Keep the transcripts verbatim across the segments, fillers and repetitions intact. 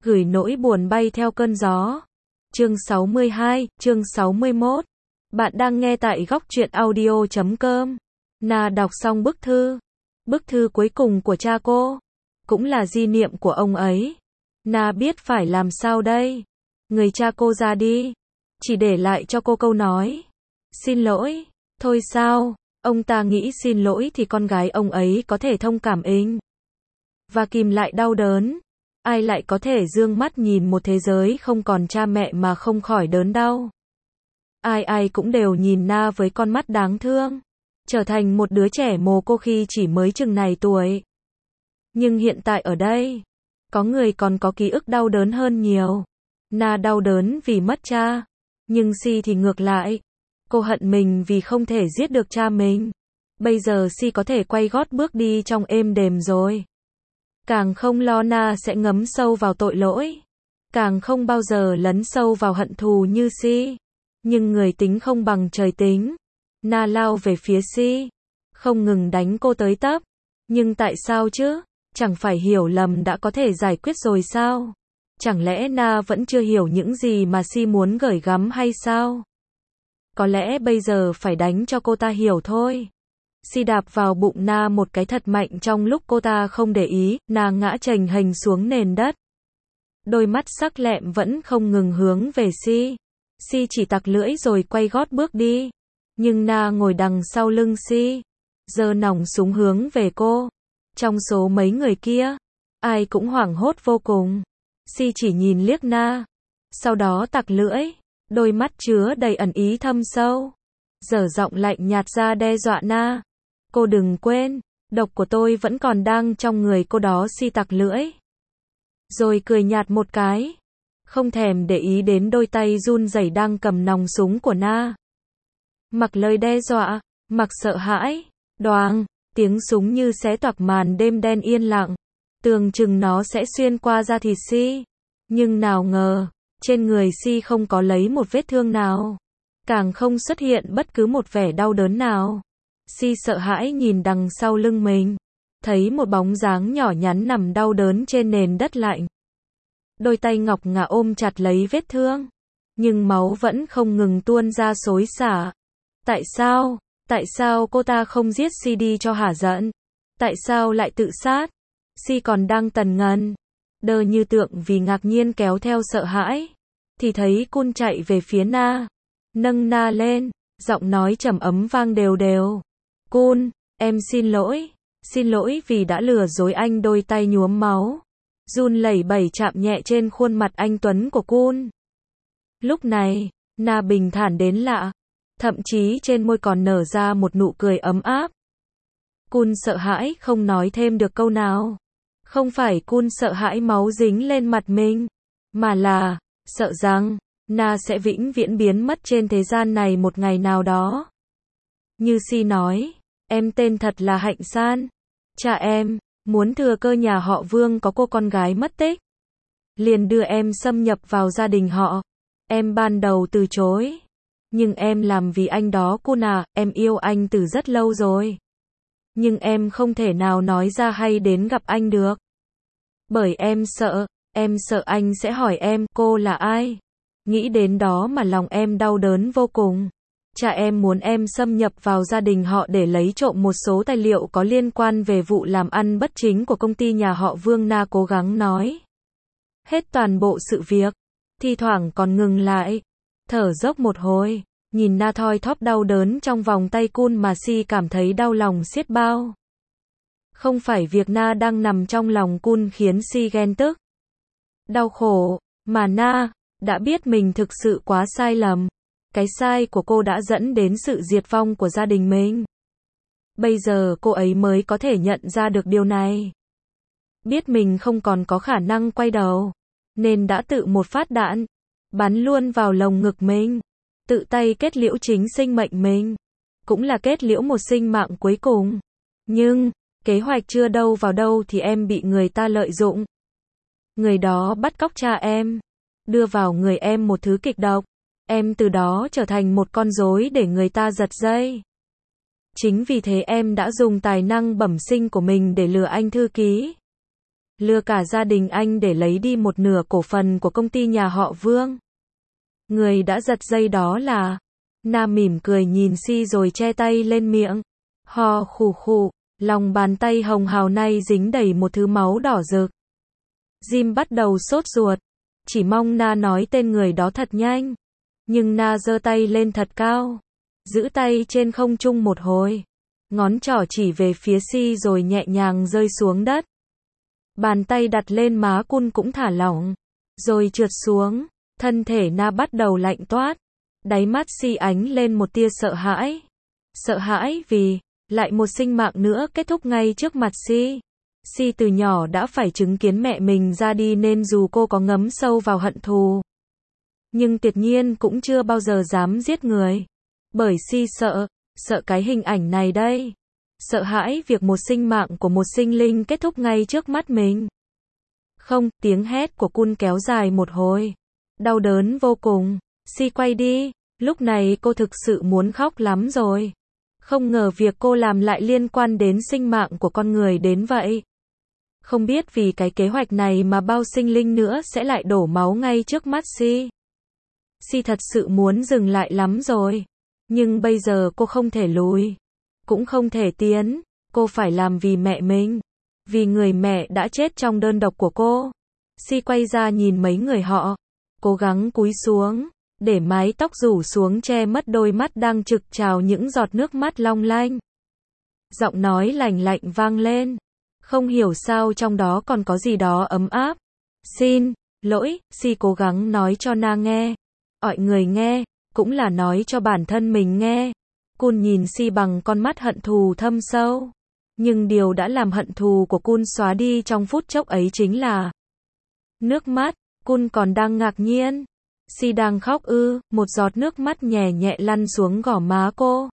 gửi nỗi buồn bay theo cơn gió. Chương sáu mươi hai, chương sáu mươi mốt. Bạn đang nghe tại góc truyện audio chấm com. Na đọc xong bức thư. Bức thư cuối cùng của cha cô. Cũng là di niệm của ông ấy. Na biết phải làm sao đây. Người cha cô ra đi. Chỉ để lại cho cô câu nói. Xin lỗi. Thôi sao, ông ta nghĩ xin lỗi thì con gái ông ấy có thể thông cảm inh. Và kìm lại đau đớn. Ai lại có thể dương mắt nhìn một thế giới không còn cha mẹ mà không khỏi đớn đau. Ai ai cũng đều nhìn Na với con mắt đáng thương. Trở thành một đứa trẻ mồ côi khi chỉ mới chừng này tuổi. Nhưng hiện tại ở đây, có người còn có ký ức đau đớn hơn nhiều. Na đau đớn vì mất cha. Nhưng Si thì ngược lại. Cô hận mình vì không thể giết được cha mình. Bây giờ Si có thể quay gót bước đi trong êm đềm rồi. Càng không lo Na sẽ ngấm sâu vào tội lỗi. Càng không bao giờ lấn sâu vào hận thù như Si. Nhưng người tính không bằng trời tính. Na lao về phía Si. Không ngừng đánh cô tới tấp. Nhưng tại sao chứ? Chẳng phải hiểu lầm đã có thể giải quyết rồi sao? Chẳng lẽ Na vẫn chưa hiểu những gì mà Si muốn gửi gắm hay sao? Có lẽ bây giờ phải đánh cho cô ta hiểu thôi. Si đạp vào bụng Na một cái thật mạnh trong lúc cô ta không để ý, Na ngã chềnh hềnh xuống nền đất. Đôi mắt sắc lẹm vẫn không ngừng hướng về Si. Si chỉ tặc lưỡi rồi quay gót bước đi. Nhưng Na ngồi đằng sau lưng Si, giơ nòng súng hướng về cô. Trong số mấy người kia, ai cũng hoảng hốt vô cùng. Si chỉ nhìn liếc Na, sau đó tặc lưỡi, đôi mắt chứa đầy ẩn ý thâm sâu. Dở giọng lạnh nhạt ra đe dọa Na. Cô đừng quên, độc của tôi vẫn còn đang trong người cô đó. Si tặc lưỡi. Rồi cười nhạt một cái. Không thèm để ý đến đôi tay run rẩy đang cầm nòng súng của Na. Mặc lời đe dọa, mặc sợ hãi. Đoàng, tiếng súng như xé toạc màn đêm đen yên lặng. Tưởng chừng nó sẽ xuyên qua da thịt Si. Nhưng nào ngờ, trên người Si không có lấy một vết thương nào. Càng không xuất hiện bất cứ một vẻ đau đớn nào. Si sợ hãi nhìn đằng sau lưng mình. Thấy một bóng dáng nhỏ nhắn nằm đau đớn trên nền đất lạnh. Đôi tay ngọc ngà ôm chặt lấy vết thương. Nhưng máu vẫn không ngừng tuôn ra xối xả. Tại sao? Tại sao cô ta không giết Si đi cho hả giận? Tại sao lại tự sát? Si còn đang tần ngần. Đơ như tượng vì ngạc nhiên kéo theo sợ hãi. Thì thấy Kun chạy về phía Na. Nâng Na lên. Giọng nói trầm ấm vang đều đều. Kun, em xin lỗi. Xin lỗi vì đã lừa dối anh. Đôi tay nhuốm máu. Run lẩy bẩy chạm nhẹ trên khuôn mặt anh tuấn của Kun. Lúc này, Na bình thản đến lạ. Thậm chí trên môi còn nở ra một nụ cười ấm áp. Kun sợ hãi không nói thêm được câu nào. Không phải Kun sợ hãi máu dính lên mặt mình. Mà là, sợ rằng, Na sẽ vĩnh viễn biến mất trên thế gian này một ngày nào đó. Như Si nói, em tên thật là Hạnh San. Cha em, muốn thừa cơ nhà họ Vương có cô con gái mất tích. Liền đưa em xâm nhập vào gia đình họ. Em ban đầu từ chối. Nhưng em làm vì anh đó Kun à, em yêu anh từ rất lâu rồi. Nhưng em không thể nào nói ra hay đến gặp anh được. Bởi em sợ, em sợ anh sẽ hỏi em, cô là ai? Nghĩ đến đó mà lòng em đau đớn vô cùng. Cha em muốn em xâm nhập vào gia đình họ để lấy trộm một số tài liệu có liên quan về vụ làm ăn bất chính của công ty nhà họ Vương. Na cố gắng nói hết toàn bộ sự việc, thi thoảng còn ngừng lại, thở dốc một hồi, nhìn Na thoi thóp đau đớn trong vòng tay Kun mà Si cảm thấy đau lòng xiết bao. Không phải việc Na đang nằm trong lòng Kun khiến Si ghen tức, đau khổ, mà Na đã biết mình thực sự quá sai lầm. Cái sai của cô đã dẫn đến sự diệt vong của gia đình mình. Bây giờ cô ấy mới có thể nhận ra được điều này. Biết mình không còn có khả năng quay đầu, nên đã tự một phát đạn, bắn luôn vào lồng ngực mình. Tự tay kết liễu chính sinh mệnh mình. Cũng là kết liễu một sinh mạng cuối cùng. Nhưng, kế hoạch chưa đâu vào đâu thì em bị người ta lợi dụng. Người đó bắt cóc cha em. Đưa vào người em một thứ kịch độc. Em từ đó trở thành một con rối để người ta giật dây. Chính vì thế em đã dùng tài năng bẩm sinh của mình để lừa anh thư ký. lừa cả gia đình anh để lấy đi một nửa cổ phần của công ty nhà họ Vương. Người đã giật dây đó là... Na mỉm cười nhìn Si rồi che tay lên miệng. Ho khù khù, lòng bàn tay hồng hào nay dính đầy một thứ máu đỏ rực. Jim bắt đầu sốt ruột, chỉ mong Na nói tên người đó thật nhanh. Nhưng Na giơ tay lên thật cao, giữ tay trên không trung một hồi. Ngón trỏ chỉ về phía Si rồi nhẹ nhàng rơi xuống đất. Bàn tay đặt lên má Kun cũng thả lỏng, rồi trượt xuống. Thân thể Na bắt đầu lạnh toát. Đáy mắt Si ánh lên một tia sợ hãi. Sợ hãi vì, lại một sinh mạng nữa kết thúc ngay trước mặt Si. Si từ nhỏ đã phải chứng kiến mẹ mình ra đi nên dù cô có ngấm sâu vào hận thù, nhưng tuyệt nhiên cũng chưa bao giờ dám giết người. Bởi Si sợ, sợ cái hình ảnh này đây. Sợ hãi việc một sinh mạng của một sinh linh kết thúc ngay trước mắt mình. Không, tiếng hét của Kun kéo dài một hồi. Đau đớn vô cùng. Si quay đi, lúc này cô thực sự muốn khóc lắm rồi. Không ngờ việc cô làm lại liên quan đến sinh mạng của con người đến vậy. Không biết vì cái kế hoạch này mà bao sinh linh nữa sẽ lại đổ máu ngay trước mắt Si. Si thật sự muốn dừng lại lắm rồi. Nhưng bây giờ cô không thể lùi, cũng không thể tiến. Cô phải làm vì mẹ mình, vì người mẹ đã chết trong đơn độc của cô. Si quay ra nhìn mấy người họ, cố gắng cúi xuống, để mái tóc rủ xuống che mất đôi mắt đang trực trào những giọt nước mắt long lanh. Giọng nói lạnh lạnh vang lên, không hiểu sao trong đó còn có gì đó ấm áp. Xin lỗi, Si cố gắng nói cho Na nghe, mọi người nghe, cũng là nói cho bản thân mình nghe. Kun nhìn Si bằng con mắt hận thù thâm sâu. Nhưng điều đã làm hận thù của Kun xóa đi trong phút chốc ấy chính là nước mắt. Kun còn đang ngạc nhiên. Si đang khóc ư? Một giọt nước mắt nhẹ nhẹ lăn xuống gò má cô.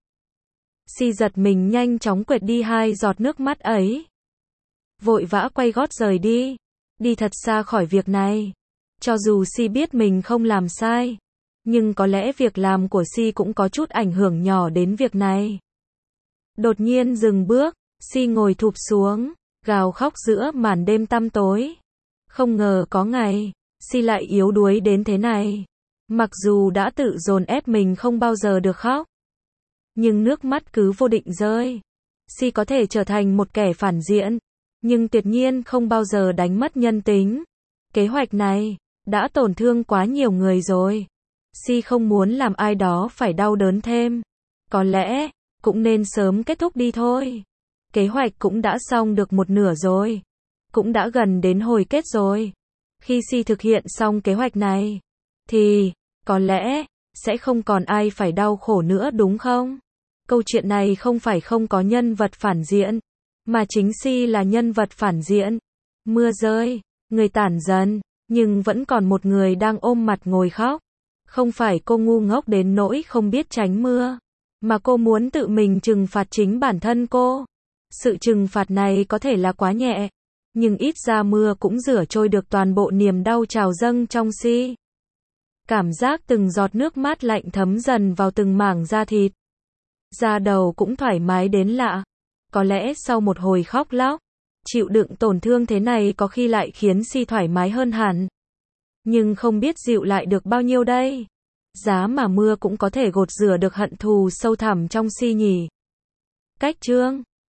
Si giật mình nhanh chóng quệt đi hai giọt nước mắt ấy. Vội vã quay gót rời đi. Đi thật xa khỏi việc này. Cho dù Si biết mình không làm sai, nhưng có lẽ việc làm của Si cũng có chút ảnh hưởng nhỏ đến việc này. Đột nhiên dừng bước, Si ngồi thụp xuống, gào khóc giữa màn đêm tăm tối. Không ngờ có ngày, Si lại yếu đuối đến thế này. Mặc dù đã tự dồn ép mình không bao giờ được khóc, nhưng nước mắt cứ vô định rơi. Si có thể trở thành một kẻ phản diện, nhưng tuyệt nhiên không bao giờ đánh mất nhân tính. Kế hoạch này đã tổn thương quá nhiều người rồi. Si không muốn làm ai đó phải đau đớn thêm. Có lẽ cũng nên sớm kết thúc đi thôi. Kế hoạch cũng đã xong được một nửa rồi, cũng đã gần đến hồi kết rồi. Khi Si thực hiện xong kế hoạch này, thì có lẽ sẽ không còn ai phải đau khổ nữa đúng không? Câu chuyện này không phải không có nhân vật phản diện, mà chính Si là nhân vật phản diện. Mưa rơi, người tản dần, nhưng vẫn còn một người đang ôm mặt ngồi khóc. Không phải cô ngu ngốc đến nỗi không biết tránh mưa, mà cô muốn tự mình trừng phạt chính bản thân cô. Sự trừng phạt này có thể là quá nhẹ, nhưng ít ra mưa cũng rửa trôi được toàn bộ niềm đau trào dâng trong Si. Cảm giác từng giọt nước mát lạnh thấm dần vào từng mảng da thịt. Da đầu cũng thoải mái đến lạ. Có lẽ sau một hồi khóc lóc, chịu đựng tổn thương thế này có khi lại khiến Si thoải mái hơn hẳn. Nhưng không biết dịu lại được bao nhiêu đây. Giá mà mưa cũng có thể gột rửa được hận thù sâu thẳm trong Si nhỉ. Cách chương